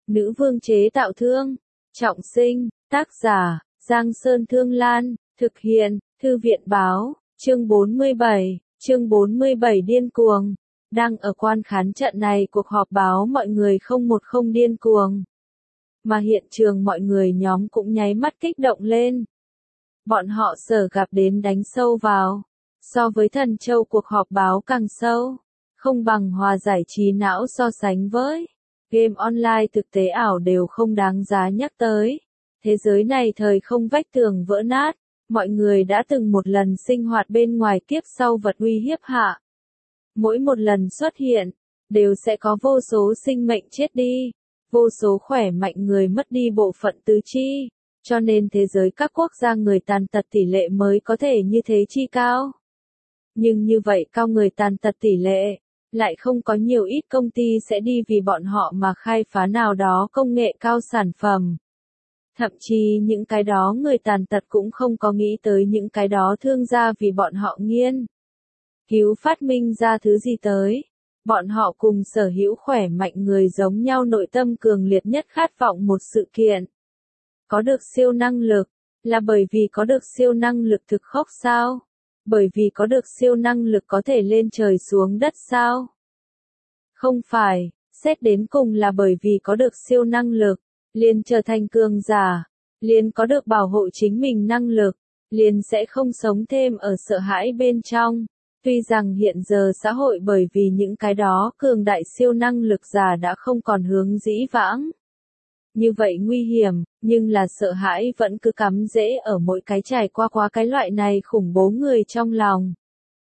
Nữ vương chế tạo thương. Trọng sinh. Tác giả, Giang Sơn Thương Lan. Thực hiện, Thư viện Báo. Chương 47. Chương 47 điên cuồng. Đang ở quan khán trận này cuộc họp báo mọi người không một không điên cuồng. Mà hiện trường mọi người nhóm cũng nháy mắt kích động lên. Bọn họ sở gặp đến đánh sâu vào. So với Thần Châu cuộc họp báo càng sâu. Không bằng hòa giải trí não so sánh với. Game online thực tế ảo đều không đáng giá nhắc tới. Thế giới này thời không vách tường vỡ nát. Mọi người đã từng một lần sinh hoạt bên ngoài kiếp sau vật uy hiếp hạ. Mỗi một lần xuất hiện, đều sẽ có vô số sinh mệnh chết đi. Vô số khỏe mạnh người mất đi bộ phận tứ chi. Cho nên thế giới các quốc gia người tàn tật tỷ lệ mới có thể như thế chi cao. Nhưng như vậy cao người tàn tật tỷ lệ, lại không có nhiều ít công ty sẽ đi vì bọn họ mà khai phá nào đó công nghệ cao sản phẩm. Thậm chí những cái đó người tàn tật cũng không có nghĩ tới những cái đó thương gia vì bọn họ nghiên cứu phát minh ra thứ gì tới. Bọn họ cùng sở hữu khỏe mạnh người giống nhau nội tâm cường liệt nhất khát vọng một sự kiện. Có được siêu năng lực, là bởi vì có được siêu năng lực thực khốc sao? Bởi vì có được siêu năng lực có thể lên trời xuống đất sao? Không phải, xét đến cùng là bởi vì có được siêu năng lực, liền trở thành cường giả, liền có được bảo hộ chính mình năng lực, liền sẽ không sống thêm ở sợ hãi bên trong. Tuy rằng hiện giờ xã hội bởi vì những cái đó cường đại siêu năng lực giả đã không còn hướng dĩ vãng. Như vậy nguy hiểm, nhưng là sợ hãi vẫn cứ cắm rễ ở mỗi cái trải qua cái loại này khủng bố người trong lòng.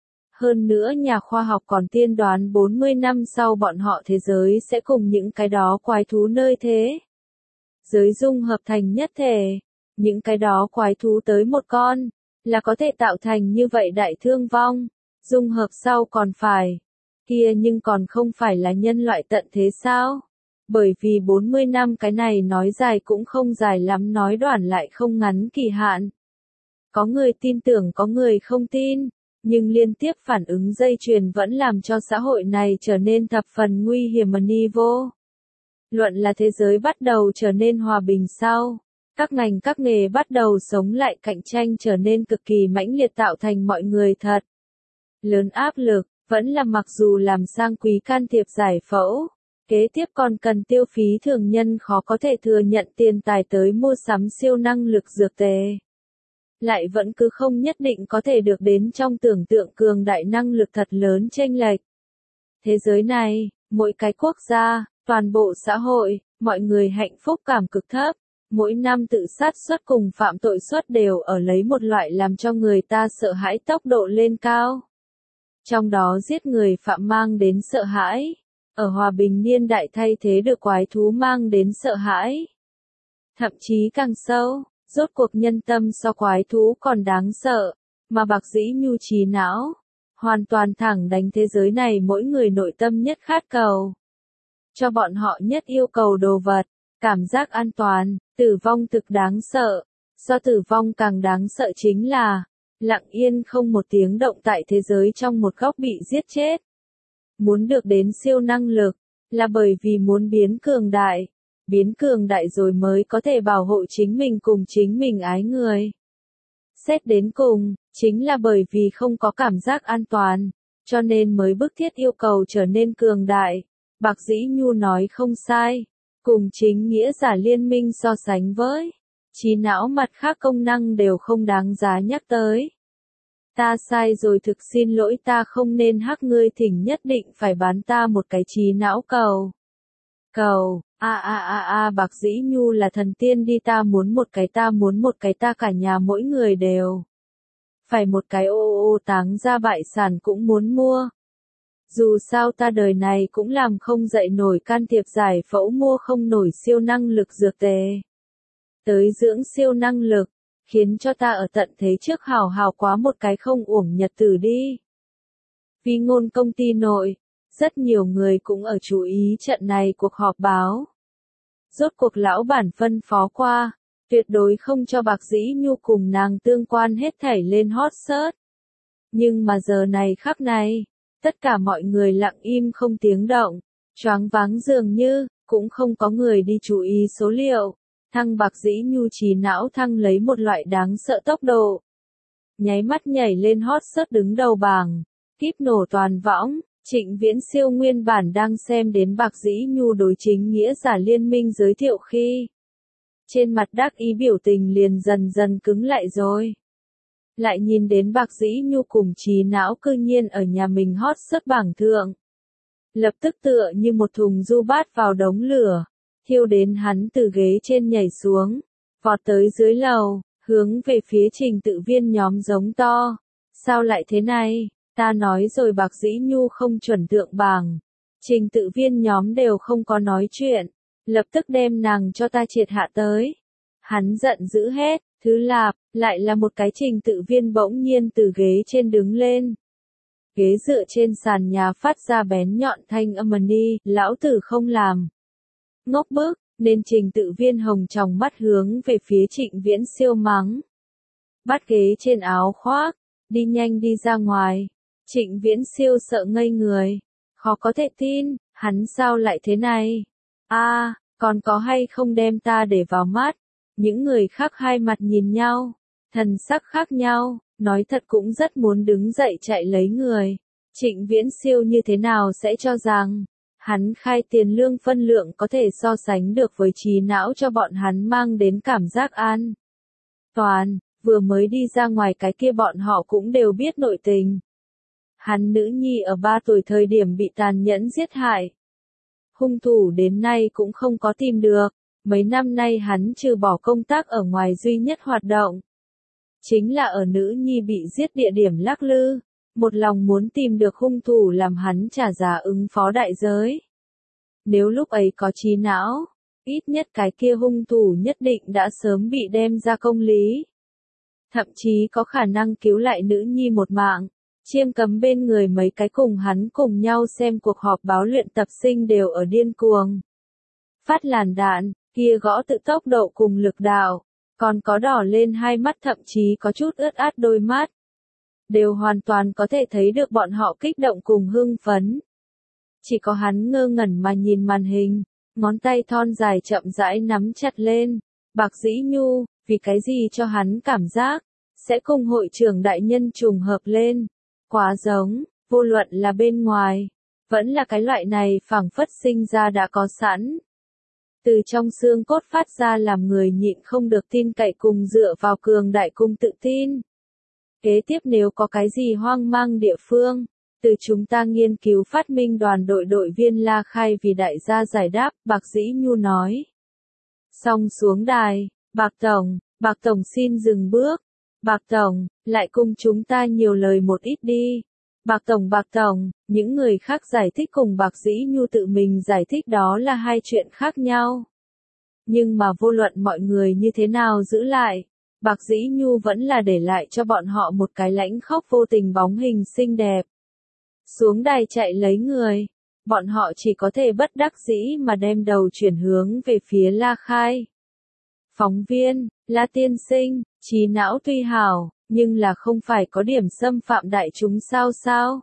Hơn nữa nhà khoa học còn tiên đoán 40 năm sau bọn họ thế giới sẽ cùng những cái đó quái thú nơi thế giới dung hợp thành nhất thể. Những cái đó quái thú tới một con, là có thể tạo thành như vậy đại thương vong. Dung hợp sau còn phải, kia nhưng còn không phải là nhân loại tận thế sao? Bởi vì 40 năm cái này nói dài cũng không dài lắm, nói đoạn lại không ngắn kỳ hạn. Có người tin tưởng có người không tin, nhưng liên tiếp phản ứng dây chuyền vẫn làm cho xã hội này trở nên thập phần nguy hiểm ni vô. Luận là thế giới bắt đầu trở nên hòa bình sau. Các ngành các nghề bắt đầu sống lại, cạnh tranh trở nên cực kỳ mãnh liệt, tạo thành mọi người thật lớn áp lực, vẫn là mặc dù làm sang quý can thiệp giải phẫu, kế tiếp còn cần tiêu phí thường nhân khó có thể thừa nhận tiền tài tới mua sắm siêu năng lực dược tề. Lại vẫn cứ không nhất định có thể được đến trong tưởng tượng cường đại năng lực thật lớn chênh lệch. Thế giới này, mỗi cái quốc gia, toàn bộ xã hội, mọi người hạnh phúc cảm cực thấp. Mỗi năm tự sát suất cùng phạm tội suất đều ở lấy một loại làm cho người ta sợ hãi tốc độ lên cao. Trong đó giết người phạm mang đến sợ hãi. Ở hòa bình niên đại thay thế được quái thú mang đến sợ hãi. Thậm chí càng sâu, rốt cuộc nhân tâm so quái thú còn đáng sợ, mà bạc dĩ nhu trí não, hoàn toàn thẳng đánh thế giới này mỗi người nội tâm nhất khát cầu. Cho bọn họ nhất yêu cầu đồ vật, cảm giác an toàn, tử vong thực đáng sợ. Do tử vong càng đáng sợ chính là, lặng yên không một tiếng động tại thế giới trong một góc bị giết chết. Muốn được đến siêu năng lực, là bởi vì muốn biến cường đại rồi mới có thể bảo hộ chính mình cùng chính mình ái người. Xét đến cùng, chính là bởi vì không có cảm giác an toàn, cho nên mới bức thiết yêu cầu trở nên cường đại. Bạc Dĩ Nhu nói không sai, cùng chính nghĩa giả liên minh so sánh với trí não mặt khác công năng đều không đáng giá nhắc tới. Ta sai rồi, thực xin lỗi, ta không nên hắc ngươi, thỉnh nhất định phải bán ta một cái trí não cầu. Bạc Dĩ Nhu là thần tiên đi, ta muốn một cái, ta cả nhà mỗi người đều phải một cái, táng ra bại sản cũng muốn mua. Dù sao ta đời này cũng làm không dậy nổi can thiệp giải phẫu, mua không nổi siêu năng lực dược tề. Tới dưỡng siêu năng lực, khiến cho ta ở tận thế trước hào hào quá một cái không uổng nhật tử đi. Vì ngôn công ty nội, rất nhiều người cũng ở chú ý trận này cuộc họp báo. Rốt cuộc lão bản phân phó qua, tuyệt đối không cho Bạc Dĩ Nhu cùng nàng tương quan hết thảy lên hot search. Nhưng mà giờ này khắc này, tất cả mọi người lặng im không tiếng động, choáng váng dường như, cũng không có người đi chú ý số liệu. Thăng Bạc Dĩ Nhu trí não thăng lấy một loại đáng sợ tốc độ. Nháy mắt nhảy lên hot search đứng đầu bảng, kíp nổ toàn võng. Trịnh Viễn Siêu nguyên bản đang xem đến Bạc Dĩ Nhu đối chính nghĩa giả liên minh giới thiệu khi trên mặt đắc ý biểu tình liền dần dần cứng lại rồi. Lại nhìn đến Bạc Dĩ Nhu cùng trí não cư nhiên ở nhà mình hot search bảng thượng. Lập tức tựa như một thùng du bát vào đống lửa, thiêu đến hắn từ ghế trên nhảy xuống, vọt tới dưới lầu, hướng về phía Trình Tự Viên nhóm giống to. Sao lại thế này? Ta nói rồi Bạc Dĩ Nhu không chuẩn thượng bảng. Trình Tự Viên nhóm đều không có nói chuyện, lập tức đem nàng cho ta triệt hạ tới. Hắn giận dữ hét, thứ lạp, lại là một cái Trình Tự Viên bỗng nhiên từ ghế trên đứng lên. Ghế dựa trên sàn nhà phát ra bén nhọn thanh âm ni, lão tử không làm. Ngốc bức, nên Trình Tự Viên hồng tròng mắt hướng về phía Trịnh Viễn Siêu mắng. Bắt ghế trên áo khoác, đi nhanh đi ra ngoài. Trịnh Viễn Siêu sợ ngây người, khó có thể tin, hắn sao lại thế này? Còn có hay không đem ta để vào mắt? Những người khác hai mặt nhìn nhau, thần sắc khác nhau, nói thật cũng rất muốn đứng dậy chạy lấy người. Trịnh Viễn Siêu như thế nào sẽ cho rằng hắn khai tiền lương phân lượng có thể so sánh được với trí não cho bọn hắn mang đến cảm giác an toàn, vừa mới đi ra ngoài cái kia bọn họ cũng đều biết nội tình. Hắn nữ nhi ở 3 tuổi thời điểm bị tàn nhẫn giết hại. Hung thủ đến nay cũng không có tìm được, mấy năm nay hắn trừ bỏ công tác ở ngoài duy nhất hoạt động. Chính là ở nữ nhi bị giết địa điểm lắc lư, một lòng muốn tìm được hung thủ làm hắn trả giá ứng phó đại giới. Nếu lúc ấy có trí não, ít nhất cái kia hung thủ nhất định đã sớm bị đem ra công lý. Thậm chí có khả năng cứu lại nữ nhi một mạng. Chiêm Cấm bên người mấy cái cùng hắn cùng nhau xem cuộc họp báo luyện tập sinh đều ở điên cuồng. Phát làn đạn, kia gõ tự tốc độ cùng lực đạo, còn có đỏ lên hai mắt thậm chí có chút ướt át đôi mắt. Đều hoàn toàn có thể thấy được bọn họ kích động cùng hưng phấn. Chỉ có hắn ngơ ngẩn mà nhìn màn hình, ngón tay thon dài chậm rãi nắm chặt lên. Bạc Dĩ Nhu, vì cái gì cho hắn cảm giác sẽ cùng hội trưởng đại nhân trùng hợp lên. Quá giống, vô luận là bên ngoài, vẫn là cái loại này phảng phất sinh ra đã có sẵn. Từ trong xương cốt phát ra làm người nhịn không được tin cậy cùng dựa vào cường đại cùng tự tin. Kế tiếp nếu có cái gì hoang mang địa phương, từ chúng ta nghiên cứu phát minh đoàn đội viên La Khai vì đại gia giải đáp, Bạc Dĩ Nhu nói. Xong xuống đài, Bạc Tổng xin dừng bước. Bạc Tổng, lại cùng chúng ta nhiều lời một ít đi. Bạc Tổng, những người khác giải thích cùng Bạc Dĩ Nhu tự mình giải thích đó là hai chuyện khác nhau. Nhưng mà vô luận mọi người như thế nào giữ lại, Bạc Dĩ Nhu vẫn là để lại cho bọn họ một cái lãnh khóc vô tình bóng hình xinh đẹp. Xuống đài chạy lấy người, bọn họ chỉ có thể bất đắc dĩ mà đem đầu chuyển hướng về phía La Khai. Phóng viên, La tiên sinh, trí não tuy hảo, nhưng là không phải có điểm xâm phạm đại chúng sao?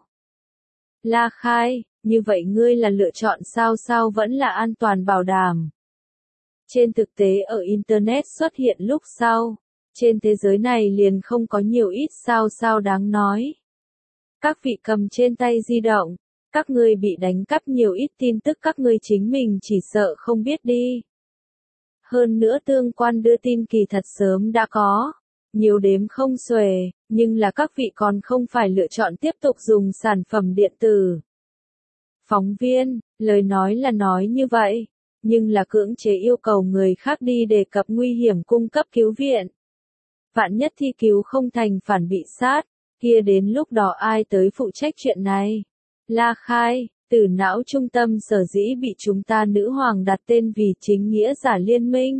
La Khai, như vậy ngươi là lựa chọn sao vẫn là an toàn bảo đảm. Trên thực tế ở Internet xuất hiện lúc sau, trên thế giới này liền không có nhiều ít sao đáng nói. Các vị cầm trên tay di động, các ngươi bị đánh cắp nhiều ít tin tức các ngươi chính mình chỉ sợ không biết đi. Hơn nữa tương quan đưa tin kỳ thật sớm đã có, nhiều đếm không xuể, nhưng là các vị còn không phải lựa chọn tiếp tục dùng sản phẩm điện tử. Phóng viên, lời nói là nói như vậy, nhưng là cưỡng chế yêu cầu người khác đi đề cập nguy hiểm cung cấp cứu viện. Vạn nhất thi cứu không thành phản bị sát, kia đến lúc đó ai tới phụ trách chuyện này? La Khai, Tử não trung tâm sở dĩ bị chúng ta nữ hoàng đặt tên vì chính nghĩa giả liên minh.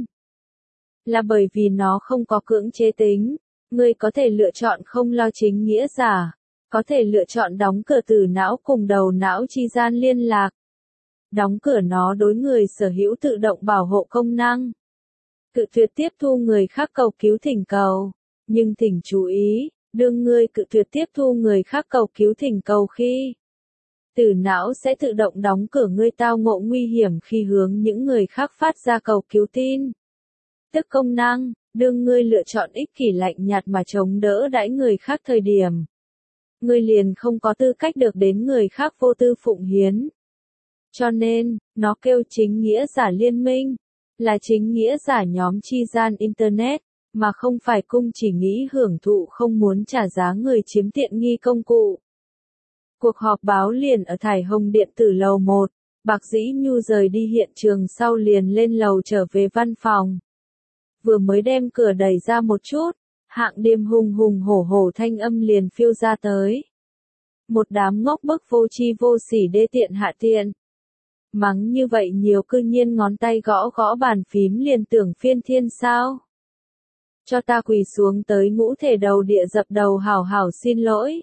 Là bởi vì nó không có cưỡng chế tính, ngươi có thể lựa chọn không lo chính nghĩa giả, có thể lựa chọn đóng cửa tử não cùng đầu não chi gian liên lạc. Đóng cửa nó đối người sở hữu tự động bảo hộ công năng. Cự tuyệt tiếp thu người khác cầu cứu thỉnh cầu, nhưng thỉnh chú ý, đương ngươi cự tuyệt tiếp thu người khác cầu cứu thỉnh cầu khi Tử não sẽ tự động đóng cửa ngươi tao ngộ nguy hiểm khi hướng những người khác phát ra cầu cứu tin. Tức công năng, đương ngươi lựa chọn ích kỷ lạnh nhạt mà chống đỡ đãi người khác thời điểm. Ngươi liền không có tư cách được đến người khác vô tư phụng hiến. Cho nên, nó kêu chính nghĩa giả liên minh, là chính nghĩa giả nhóm chi gian Internet, mà không phải cung chỉ nghĩ hưởng thụ không muốn trả giá người chiếm tiện nghi công cụ. Cuộc họp báo liền ở Thải Hồng Điện tử lầu 1, Bạc Dĩ Nhu rời đi hiện trường sau liền lên lầu trở về văn phòng. Vừa mới đem cửa đẩy ra một chút, Hạng Điềm hùng hùng hổ hổ thanh âm liền phiêu ra tới. Một đám ngốc bức vô tri vô sỉ đê tiện hạ tiện. Mắng như vậy nhiều cư nhiên ngón tay gõ gõ bàn phím liền tưởng phiên thiên sao. Cho ta quỳ xuống tới ngũ thể đầu địa dập đầu hảo hảo xin lỗi.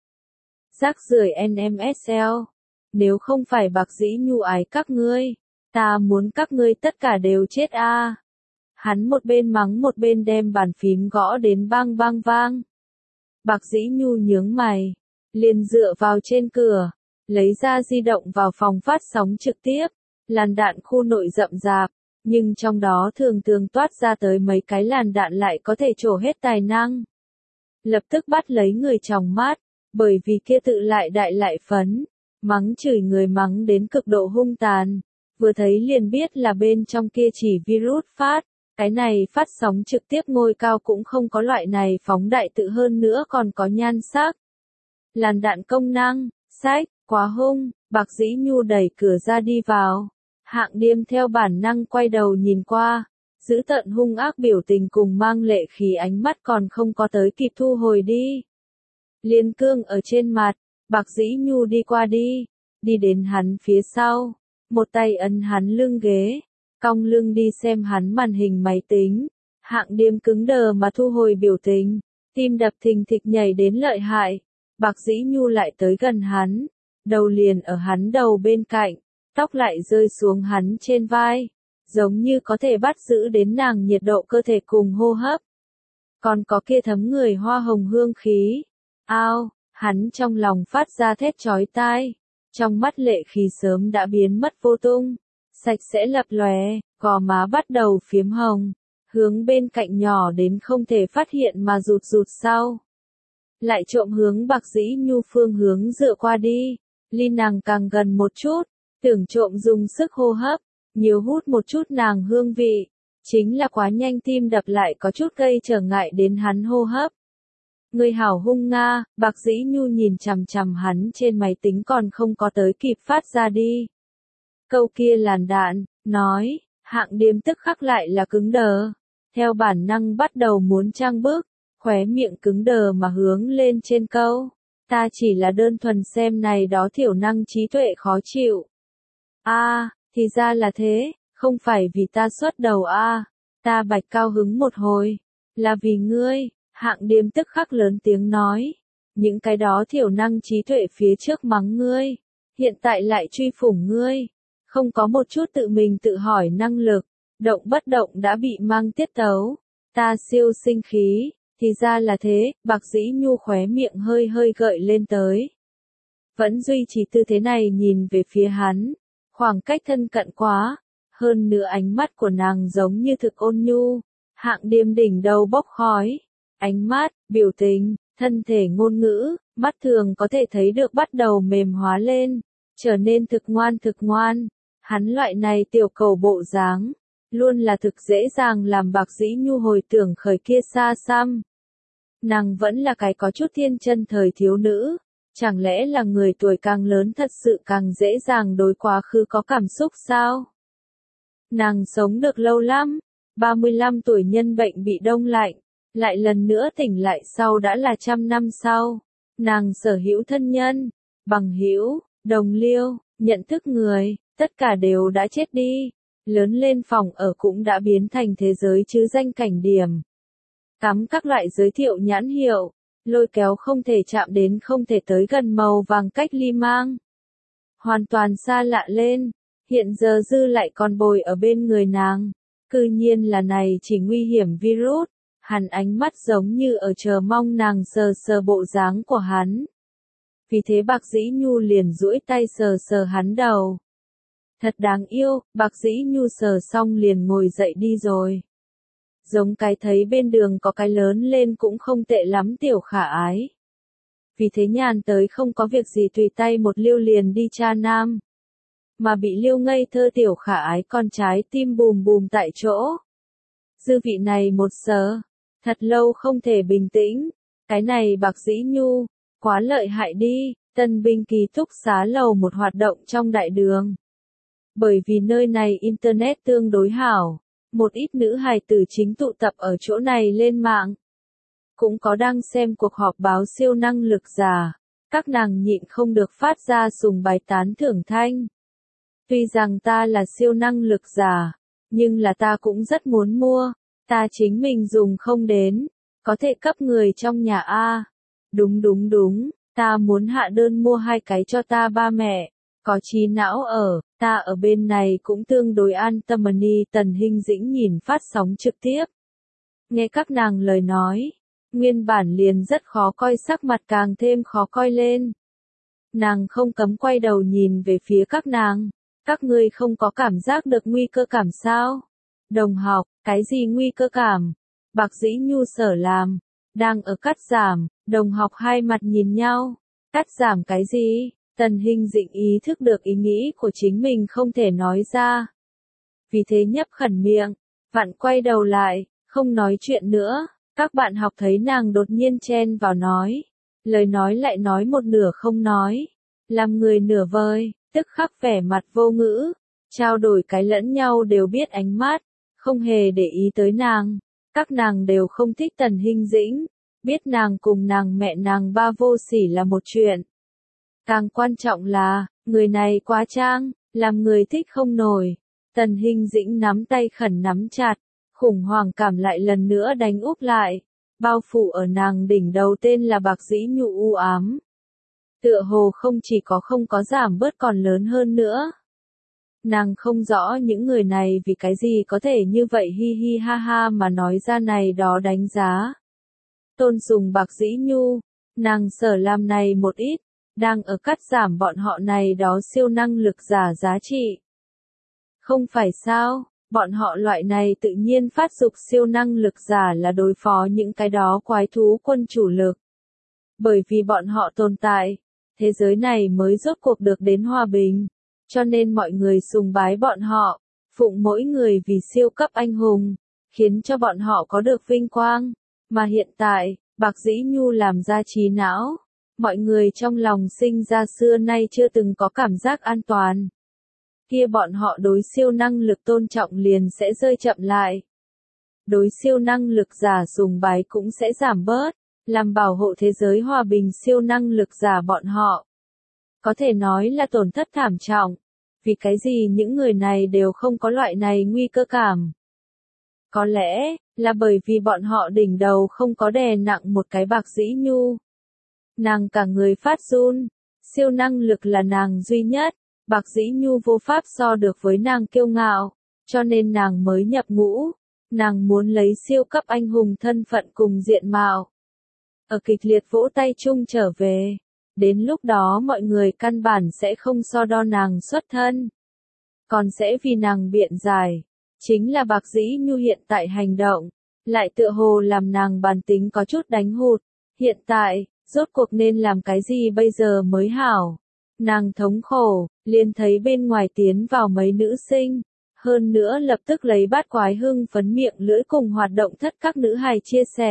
Rác rưởi NMSL. Nếu không phải Bạc Dĩ Nhu ái các ngươi, ta muốn các ngươi tất cả đều chết a. Hắn một bên mắng một bên đem bàn phím gõ đến bang bang vang. Bạc Dĩ Nhu nhướng mày, liền dựa vào trên cửa, lấy ra di động vào phòng phát sóng trực tiếp, làn đạn khu nội rậm rạp, nhưng trong đó thường thường toát ra tới mấy cái làn đạn lại có thể trổ hết tài năng. Lập tức bắt lấy người trong mắt, bởi vì kia tự lại đại lại phấn, mắng chửi người mắng đến cực độ hung tàn, vừa thấy liền biết là bên trong kia chỉ virus phát. Cái này phát sóng trực tiếp ngôi cao cũng không có loại này phóng đại tự hơn nữa còn có nhan sắc. Làn đạn công năng, sách, quá hung, Bạc Dĩ Nhu đẩy cửa ra đi vào. Hạng Điềm theo bản năng quay đầu nhìn qua, giữ tợn hung ác biểu tình cùng mang lệ khí ánh mắt còn không có tới kịp thu hồi đi. Liên cương ở trên mặt, Bạc Dĩ Nhu đi qua đi đến hắn phía sau, một tay ấn hắn lưng ghế. Cong lưng đi xem hắn màn hình máy tính, Hạng Điềm cứng đờ mà thu hồi biểu tình, tim đập thình thịch nhảy đến lợi hại. Bạc Dĩ Nhu lại tới gần hắn, đầu liền ở hắn đầu bên cạnh, tóc lại rơi xuống hắn trên vai, giống như có thể bắt giữ đến nàng nhiệt độ cơ thể cùng hô hấp. Còn có kia thấm người hoa hồng hương khí. Ao, hắn trong lòng phát ra thét chói tai, trong mắt lệ khí sớm đã biến mất vô tung. Sạch sẽ lập lòe, gò má bắt đầu phiếm hồng, hướng bên cạnh nhỏ đến không thể phát hiện mà rụt rụt sau. Lại trộm hướng Bạc Dĩ Nhu phương hướng dựa qua đi, ly nàng càng gần một chút, tưởng trộm dùng sức hô hấp, nhiều hút một chút nàng hương vị, chính là quá nhanh tim đập lại có chút gây trở ngại đến hắn hô hấp. Người hảo hung nga, Bạc Dĩ Nhu nhìn chằm chằm hắn trên máy tính còn không có tới kịp phát ra đi. Câu kia làn đạn, nói, Hạng Điềm tức khắc lại là cứng đờ, theo bản năng bắt đầu muốn trang bức, khóe miệng cứng đờ mà hướng lên trên câu, ta chỉ là đơn thuần xem này đó thiểu năng trí tuệ khó chịu. Thì ra là thế, không phải vì ta xuất đầu ta bạch cao hứng một hồi, là vì ngươi, Hạng Điềm tức khắc lớn tiếng nói, những cái đó thiểu năng trí tuệ phía trước mắng ngươi, hiện tại lại truy phủng ngươi. Không có một chút tự mình tự hỏi năng lực, động bất động đã bị mang tiết tấu. Ta siêu sinh khí, thì ra là thế, Bạc Dĩ Nhu khóe miệng hơi hơi gợi lên tới. Vẫn duy trì tư thế này nhìn về phía hắn, khoảng cách thân cận quá, hơn nữa ánh mắt của nàng giống như thực ôn nhu, Hạng Điềm đỉnh đầu bốc khói, ánh mắt, biểu tình, thân thể ngôn ngữ, mắt thường có thể thấy được bắt đầu mềm hóa lên, trở nên thực ngoan. Hắn loại này tiểu cầu bộ dáng, luôn là thực dễ dàng làm Bạc Dĩ Nhu hồi tưởng khởi kia xa xăm. Nàng vẫn là cái có chút thiên chân thời thiếu nữ, chẳng lẽ là người tuổi càng lớn thật sự càng dễ dàng đối quá khứ có cảm xúc sao? Nàng sống được lâu lắm, 35 tuổi nhân bệnh bị đông lạnh, lại lần nữa tỉnh lại sau đã là 100 năm sau. Nàng sở hữu thân nhân, bằng hữu, đồng liêu, nhận thức người. Tất cả đều đã chết đi, lớn lên phòng ở cũng đã biến thành thế giới chứ danh cảnh điểm. Cắm các loại giới thiệu nhãn hiệu, lôi kéo không thể chạm đến không thể tới gần màu vàng cách ly mang. Hoàn toàn xa lạ lên, hiện giờ dư lại còn bồi ở bên người nàng. Cư nhiên là này chỉ nguy hiểm virus, hắn ánh mắt giống như ở chờ mong nàng sờ sờ bộ dáng của hắn. Vì thế Bạc Dĩ Nhu liền duỗi tay sờ sờ hắn đầu. Thật đáng yêu, Bạc Dĩ Nhu sờ xong liền ngồi dậy đi rồi. Giống cái thấy bên đường có cái lớn lên cũng không tệ lắm tiểu khả ái. Vì thế nhàn tới không có việc gì tùy tay một liêu liền đi tra nam. Mà bị liêu ngây thơ tiểu khả ái con trái tim bùm bùm tại chỗ. Dư vị này một giờ, thật lâu không thể bình tĩnh. Cái này Bạc Dĩ Nhu, quá lợi hại đi, tân binh ký túc xá lầu một hoạt động trong đại đường. Bởi vì nơi này internet tương đối hảo, một ít nữ hài tử chính tụ tập ở chỗ này lên mạng. Cũng có đang xem cuộc họp báo siêu năng lực giả, các nàng nhịn không được phát ra sùng bái tán thưởng thanh. Tuy rằng ta là siêu năng lực giả, nhưng là ta cũng rất muốn mua, ta chính mình dùng không đến, có thể cấp người trong nhà A. Đúng, ta muốn hạ đơn mua 2 cái cho ta ba mẹ, có trí não ở, ta ở bên này cũng tương đối an tâm. Tần Hinh Dĩnh nhìn phát sóng trực tiếp. Nghe các nàng lời nói, nguyên bản liền rất khó coi sắc mặt càng thêm khó coi lên. Nàng không cấm quay đầu nhìn về phía các nàng. Các ngươi không có cảm giác được nguy cơ cảm sao? Đồng học, cái gì nguy cơ cảm? Bạc Dĩ Nhu sở làm, đang ở cắt giảm, đồng học hai mặt nhìn nhau. Cắt giảm cái gì? Tần Hinh Dĩnh ý thức được ý nghĩ của chính mình không thể nói ra. Vì thế nhấp khẩn miệng, vặn quay đầu lại, không nói chuyện nữa. Các bạn học thấy nàng đột nhiên chen vào nói. Lời nói lại nói một nửa không nói. Làm người nửa vời, tức khắc vẻ mặt vô ngữ. Trao đổi cái lẫn nhau đều biết ánh mắt, không hề để ý tới nàng. Các nàng đều không thích Tần Hinh Dĩnh. Biết nàng cùng nàng mẹ nàng ba vô sỉ là một chuyện. Càng quan trọng là, người này quá trang, làm người thích không nổi. Tần Hinh Dĩnh nắm tay khẩn nắm chặt, khủng hoảng cảm lại lần nữa đánh úp lại. Bao phủ ở nàng đỉnh đầu tên là Bạc Dĩ Nhu u ám. Tựa hồ không chỉ có không có giảm bớt còn lớn hơn nữa. Nàng không rõ những người này vì cái gì có thể như vậy hi hi ha ha mà nói ra này đó đánh giá. Tôn sùng Bạc Dĩ Nhu, nàng sở làm này một ít, đang ở cắt giảm bọn họ này đó siêu năng lực giả giá trị. Không phải sao, bọn họ loại này tự nhiên phát dục siêu năng lực giả là đối phó những cái đó quái thú quân chủ lực. Bởi vì bọn họ tồn tại, thế giới này mới rốt cuộc được đến hòa bình, cho nên mọi người sùng bái bọn họ, phụng mỗi người vì siêu cấp anh hùng, khiến cho bọn họ có được vinh quang. Mà hiện tại, Bạc Dĩ Nhu làm ra trí não, mọi người trong lòng sinh ra xưa nay chưa từng có cảm giác an toàn. Kia bọn họ đối siêu năng lực tôn trọng liền sẽ rơi chậm lại. Đối siêu năng lực giả sùng bái cũng sẽ giảm bớt, làm bảo hộ thế giới hòa bình siêu năng lực giả bọn họ. Có thể nói là tổn thất thảm trọng. Vì cái gì những người này đều không có loại này nguy cơ cảm? Có lẽ, là bởi vì bọn họ đỉnh đầu không có đè nặng một cái Bạc Dĩ Nhu. Nàng cả người phát run, siêu năng lực là nàng duy nhất, Bạc Dĩ Nhu vô pháp so được với nàng kiêu ngạo, cho nên nàng mới nhập ngũ, nàng muốn lấy siêu cấp anh hùng thân phận cùng diện mạo. Ở kịch liệt vỗ tay chung trở về, đến lúc đó mọi người căn bản sẽ không so đo nàng xuất thân, còn sẽ vì nàng biện giải. Chính là Bạc Dĩ Nhu hiện tại hành động, lại tựa hồ làm nàng bản tính có chút đánh hụt. Hiện tại, rốt cuộc nên làm cái gì bây giờ mới hảo? Nàng thống khổ, liền thấy bên ngoài tiến vào mấy nữ sinh, hơn nữa lập tức lấy bát quái hưng phấn miệng lưỡi cùng hoạt động thất các nữ hài chia sẻ.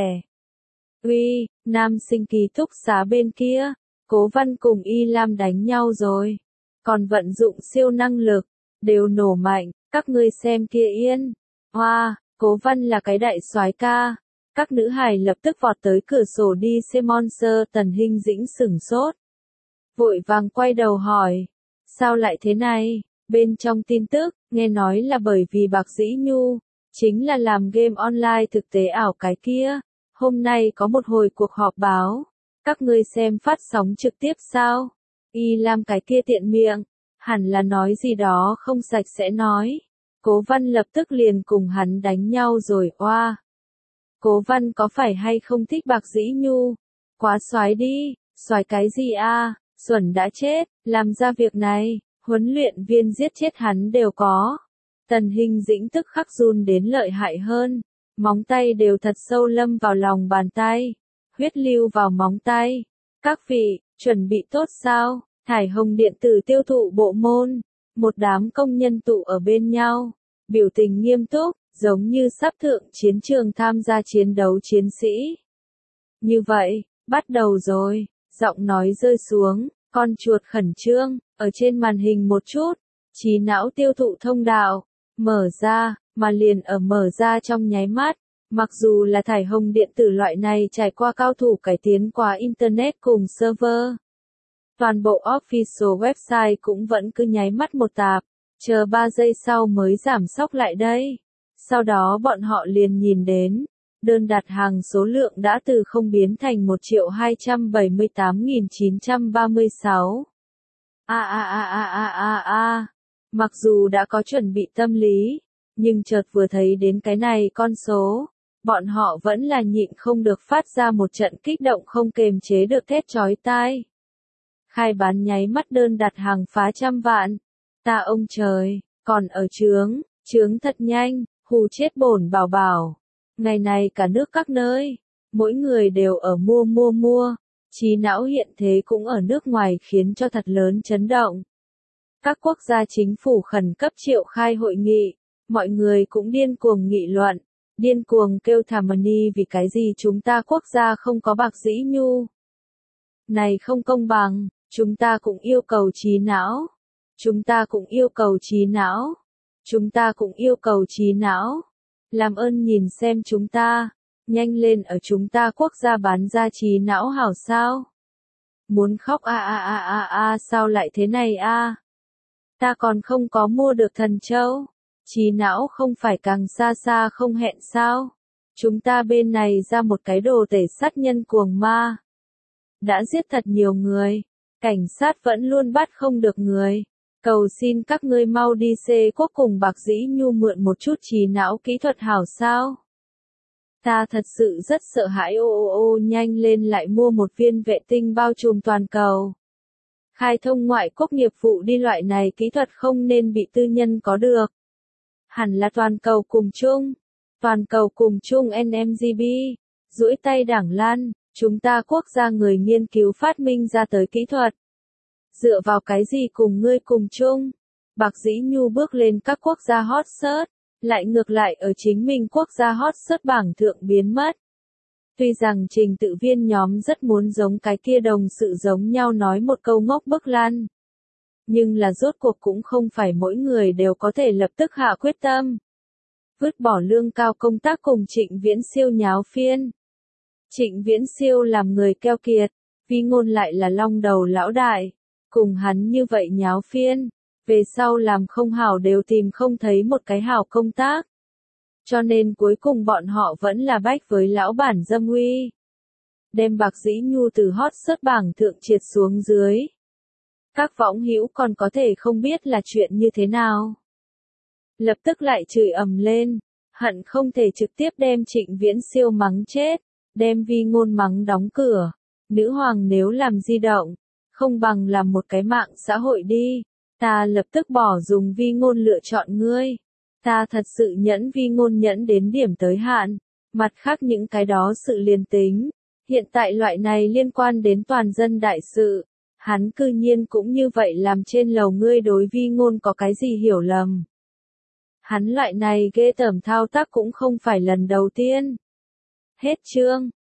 Uy, nam sinh ký túc xá bên kia, Cố Văn cùng Y Lam đánh nhau rồi, còn vận dụng siêu năng lực, đều nổ mạnh. Các ngươi xem kia yên. Hoa, Cố Văn là cái đại soái ca. Các nữ hài lập tức vọt tới cửa sổ đi xem Monster. Tần Hinh Dĩnh sửng sốt. Vội vàng quay đầu hỏi. Sao lại thế này? Bên trong tin tức, nghe nói là bởi vì Bạc Dĩ Nhu, chính là làm game online thực tế ảo cái kia. Hôm nay có một hồi cuộc họp báo. Các ngươi xem phát sóng trực tiếp sao? Y Lam cái kia tiện miệng. Hẳn là nói gì đó không sạch sẽ nói. Cố Văn lập tức liền cùng hắn đánh nhau rồi. Oa. Cố Văn có phải hay không thích Bạc Dĩ Nhu? Quá soái đi, soái cái gì a? Xuẩn đã chết, làm ra việc này, huấn luyện viên giết chết hắn đều có. Tần Hình Dĩnh tức khắc run đến lợi hại hơn, móng tay đều thật sâu lâm vào lòng bàn tay, huyết lưu vào móng tay. Các vị, chuẩn bị tốt sao? Thải Hồng điện tử tiêu thụ bộ môn, một đám công nhân tụ ở bên nhau, biểu tình nghiêm túc, giống như sắp thượng chiến trường tham gia chiến đấu chiến sĩ. Như vậy, bắt đầu rồi, giọng nói rơi xuống, con chuột khẩn trương, ở trên màn hình một chút, trí não tiêu thụ thông đạo, mở ra, mà liền ở mở ra trong nháy mắt. Mặc dù là Thải Hồng điện tử loại này trải qua cao thủ cải tiến qua Internet cùng server, toàn bộ official website cũng vẫn cứ nháy mắt một tạp, chờ 3 giây sau mới giảm sốc lại đây. Sau đó bọn họ liền nhìn đến, đơn đặt hàng số lượng đã từ không biến thành 1.278.936. Mặc dù đã có chuẩn bị tâm lý, nhưng chợt vừa thấy đến cái này con số, bọn họ vẫn là nhịn không được phát ra một trận kích động không kềm chế được thét chói tai. Khai bán nháy mắt đơn đặt hàng phá 100 vạn. Ta ông trời, còn ở chướng thật nhanh, hù chết bổn bảo bảo. Ngày này cả nước các nơi, mỗi người đều ở mua. Trí não hiện thế cũng ở nước ngoài khiến cho thật lớn chấn động. Các quốc gia chính phủ khẩn cấp triệu khai hội nghị, mọi người cũng điên cuồng nghị luận, điên cuồng kêu thảm ni vì cái gì chúng ta quốc gia không có bạc dĩ nhu. Này không công bằng, chúng ta cũng yêu cầu trí não. Chúng ta cũng yêu cầu trí não. Chúng ta cũng yêu cầu trí não. Làm ơn nhìn xem chúng ta, nhanh lên ở chúng ta quốc gia bán ra trí não hảo sao? Muốn khóc sao lại thế này a? Ta còn không có mua được thần châu. Trí não không phải càng xa xa không hẹn sao? Chúng ta bên này ra một cái đồ tể sát nhân cuồng ma. Đã giết thật nhiều người, cảnh sát vẫn luôn bắt không được người. Cầu xin các ngươi mau đi xê quốc cùng bạc dĩ nhu mượn một chút trí não kỹ thuật hảo sao? Ta thật sự rất sợ hãi nhanh lên lại mua một viên vệ tinh bao trùm toàn cầu. Khai thông ngoại quốc nghiệp vụ đi loại này kỹ thuật không nên bị tư nhân có được. Hẳn là toàn cầu cùng chung. Toàn cầu cùng chung NMGB. Duỗi tay đảng lan, chúng ta quốc gia người nghiên cứu phát minh ra tới kỹ thuật. Dựa vào cái gì cùng ngươi cùng chung? Bạc dĩ nhu bước lên các quốc gia hot search, lại ngược lại ở chính mình quốc gia hot search bảng thượng biến mất. Tuy rằng trình tự viên nhóm rất muốn giống cái kia đồng sự giống nhau nói một câu ngốc bức lan. Nhưng là rốt cuộc cũng không phải mỗi người đều có thể lập tức hạ quyết tâm. Vứt bỏ lương cao công tác cùng Trịnh Viễn Siêu nháo phiên. Trịnh Viễn Siêu làm người keo kiệt, Vi Ngôn lại là long đầu lão đại. Cùng hắn như vậy nháo phiên, về sau làm không hảo đều tìm không thấy một cái hảo công tác. Cho nên cuối cùng bọn họ vẫn là bách với lão bản dâm uy. Đem bạc dĩ nhu từ hot search bảng thượng triệt xuống dưới. Các võng hữu còn có thể không biết là chuyện như thế nào. Lập tức lại chửi ầm lên, hận không thể trực tiếp đem Trịnh Viễn Siêu mắng chết, đem Vi Ngôn mắng đóng cửa. Nữ hoàng nếu làm di động, không bằng làm một cái mạng xã hội đi. Ta lập tức bỏ dùng Vi Ngôn lựa chọn ngươi. Ta thật sự nhẫn Vi Ngôn nhẫn đến điểm tới hạn. Mặt khác những cái đó sự liền tính. Hiện tại loại này liên quan đến toàn dân đại sự. Hắn cư nhiên cũng như vậy làm trên lầu ngươi đối Vi Ngôn có cái gì hiểu lầm. Hắn loại này ghê tởm thao tác cũng không phải lần đầu tiên. Hết chương.